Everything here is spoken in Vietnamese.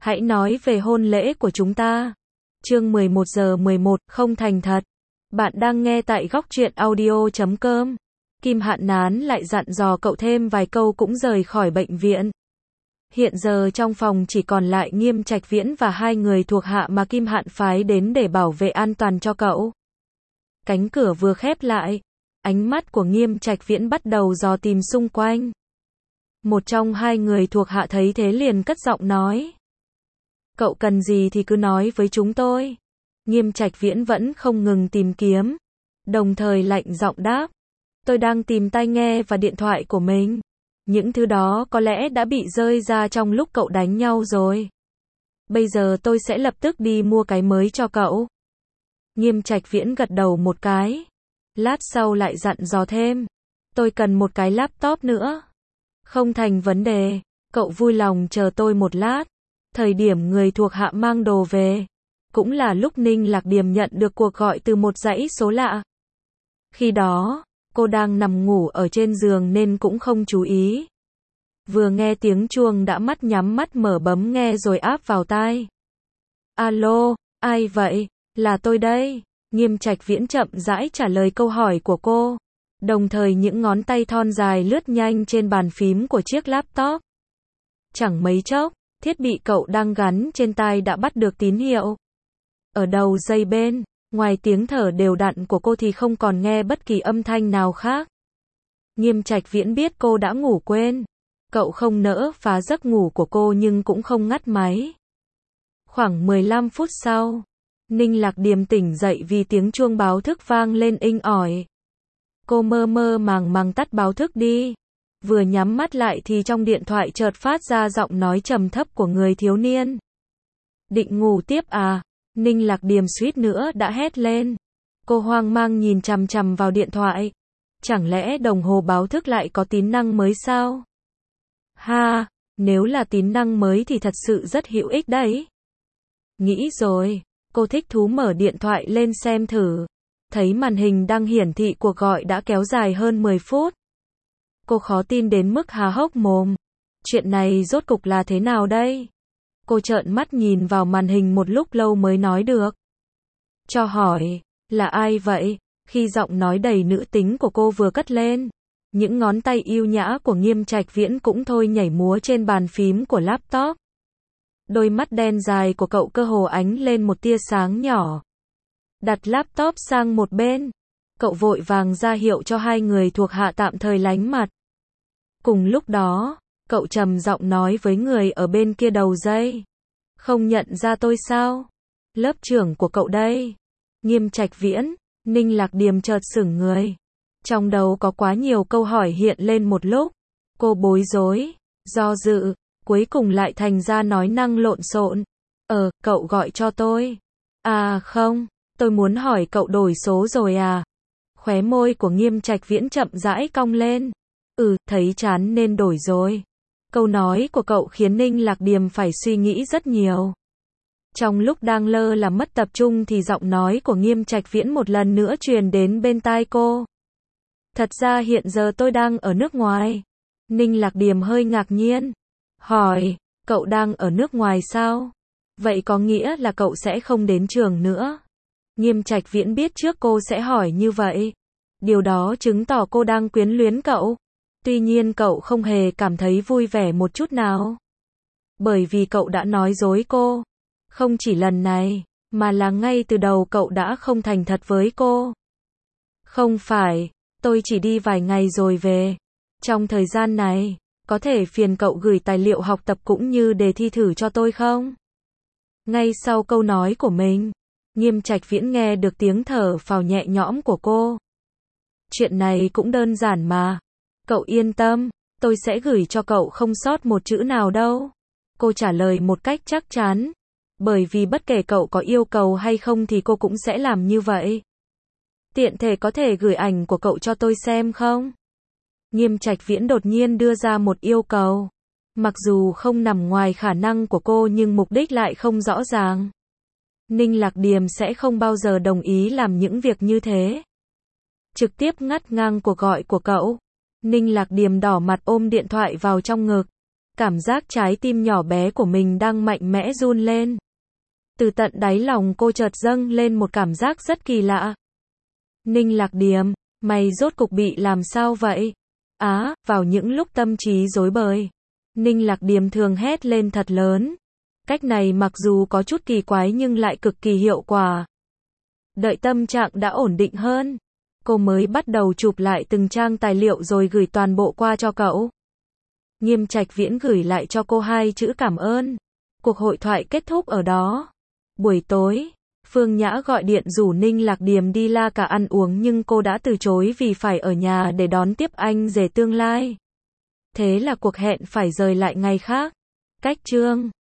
Hãy nói về hôn lễ của chúng ta. Chương 11 giờ 11, không thành thật. Bạn đang nghe tại góc truyện audio.com. Kim Hạn Nán lại dặn dò cậu thêm vài câu cũng rời khỏi bệnh viện. Hiện giờ trong phòng chỉ còn lại Nghiêm Trạch Viễn và hai người thuộc hạ mà Kim Hạn phái đến để bảo vệ an toàn cho cậu. Cánh cửa vừa khép lại, ánh mắt của Nghiêm Trạch Viễn bắt đầu dò tìm xung quanh. Một trong hai người thuộc hạ thấy thế liền cất giọng nói. Cậu cần gì thì cứ nói với chúng tôi. Nghiêm Trạch Viễn vẫn không ngừng tìm kiếm, đồng thời lạnh giọng đáp. Tôi đang tìm tai nghe và điện thoại của mình. Những thứ đó có lẽ đã bị rơi ra trong lúc cậu đánh nhau rồi. Bây giờ tôi sẽ lập tức đi mua cái mới cho cậu. Nghiêm Trạch Viễn gật đầu một cái. Lát sau lại dặn dò thêm. Tôi cần một cái laptop nữa. Không thành vấn đề, cậu vui lòng chờ tôi một lát. Thời điểm người thuộc hạ mang đồ về, cũng là lúc Ninh Lạc Điềm nhận được cuộc gọi từ một dãy số lạ. Khi đó, cô đang nằm ngủ ở trên giường nên cũng không chú ý. Vừa nghe tiếng chuông đã mắt nhắm mắt mở bấm nghe rồi áp vào tai. Alo, ai vậy? Là tôi đây. Nghiêm Trạch Viễn chậm rãi trả lời câu hỏi của cô. Đồng thời những ngón tay thon dài lướt nhanh trên bàn phím của chiếc laptop. Chẳng mấy chốc, thiết bị cậu đang gắn trên tai đã bắt được tín hiệu. Ở đầu dây bên, ngoài tiếng thở đều đặn của cô thì không còn nghe bất kỳ âm thanh nào khác. Nghiêm Trạch Viễn biết cô đã ngủ quên. Cậu không nỡ phá giấc ngủ của cô nhưng cũng không ngắt máy. Khoảng 15 phút sau, Ninh Lạc Điềm tỉnh dậy vì tiếng chuông báo thức vang lên inh ỏi. Cô mơ mơ màng màng tắt báo thức đi. Vừa nhắm mắt lại thì trong điện thoại chợt phát ra giọng nói trầm thấp của người thiếu niên. Định ngủ tiếp à? Ninh Lạc Điềm suýt nữa đã hét lên. Cô hoang mang nhìn chằm chằm vào điện thoại. Chẳng lẽ đồng hồ báo thức lại có tính năng mới sao? Ha, nếu là tính năng mới thì thật sự rất hữu ích đấy. Nghĩ rồi, cô thích thú mở điện thoại lên xem thử. Thấy màn hình đang hiển thị cuộc gọi đã kéo dài hơn 10 phút. Cô khó tin đến mức há hốc mồm. Chuyện này rốt cục là thế nào đây? Cô trợn mắt nhìn vào màn hình một lúc lâu mới nói được. Cho hỏi, là ai vậy? Khi giọng nói đầy nữ tính của cô vừa cất lên, những ngón tay yêu nhã của Nghiêm Trạch Viễn cũng thôi nhảy múa trên bàn phím của laptop. Đôi mắt đen dài của cậu cơ hồ ánh lên một tia sáng nhỏ. Đặt laptop sang một bên, cậu vội vàng ra hiệu cho hai người thuộc hạ tạm thời lánh mặt. Cùng lúc đó, cậu trầm giọng nói với người ở bên kia đầu dây. Không nhận ra tôi sao? Lớp trưởng của cậu đây. Nghiêm Trạch Viễn, Ninh Lạc Điềm chợt sững người. Trong đầu có quá nhiều câu hỏi hiện lên một lúc. Cô bối rối, do dự, cuối cùng lại thành ra nói năng lộn xộn. Cậu gọi cho tôi. À không, tôi muốn hỏi cậu đổi số rồi à? Khóe môi của Nghiêm Trạch Viễn chậm rãi cong lên. Thấy chán nên đổi rồi. Câu nói của cậu khiến Ninh Lạc Điềm phải suy nghĩ rất nhiều. Trong lúc đang lơ là mất tập trung thì giọng nói của Nghiêm Trạch Viễn một lần nữa truyền đến bên tai cô. Thật ra hiện giờ tôi đang ở nước ngoài. Ninh Lạc Điềm hơi ngạc nhiên. Hỏi, cậu đang ở nước ngoài sao? Vậy có nghĩa là cậu sẽ không đến trường nữa. Nghiêm Trạch Viễn biết trước cô sẽ hỏi như vậy. Điều đó chứng tỏ cô đang quyến luyến cậu. Tuy nhiên cậu không hề cảm thấy vui vẻ một chút nào. Bởi vì cậu đã nói dối cô. Không chỉ lần này, mà là ngay từ đầu cậu đã không thành thật với cô. Không phải, tôi chỉ đi vài ngày rồi về. Trong thời gian này, có thể phiền cậu gửi tài liệu học tập cũng như đề thi thử cho tôi không? Ngay sau câu nói của mình, Nghiêm Trạch Viễn nghe được tiếng thở phào nhẹ nhõm của cô. Chuyện này cũng đơn giản mà. Cậu yên tâm, tôi sẽ gửi cho cậu không sót một chữ nào đâu. Cô trả lời một cách chắc chắn. Bởi vì bất kể cậu có yêu cầu hay không thì cô cũng sẽ làm như vậy. Tiện thể có thể gửi ảnh của cậu cho tôi xem không? Nghiêm Trạch Viễn đột nhiên đưa ra một yêu cầu. Mặc dù không nằm ngoài khả năng của cô nhưng mục đích lại không rõ ràng. Ninh Lạc Điềm sẽ không bao giờ đồng ý làm những việc như thế. Trực tiếp ngắt ngang cuộc gọi của cậu. Ninh Lạc Điềm đỏ mặt ôm điện thoại vào trong ngực. Cảm giác trái tim nhỏ bé của mình đang mạnh mẽ run lên. Từ tận đáy lòng cô chợt dâng lên một cảm giác rất kỳ lạ. Ninh Lạc Điềm, mày rốt cục bị làm sao vậy? Vào những lúc tâm trí rối bời, Ninh Lạc Điềm thường hét lên thật lớn. Cách này mặc dù có chút kỳ quái nhưng lại cực kỳ hiệu quả. Đợi tâm trạng đã ổn định hơn, cô mới bắt đầu chụp lại từng trang tài liệu rồi gửi toàn bộ qua cho cậu. Nghiêm Trạch Viễn gửi lại cho cô 2 chữ cảm ơn. Cuộc hội thoại kết thúc ở đó. Buổi tối, Phương Nhã gọi điện rủ Ninh Lạc Điềm đi La Cả ăn uống nhưng cô đã từ chối vì phải ở nhà để đón tiếp anh rể tương lai. Thế là cuộc hẹn phải rời lại ngày khác. Cách chương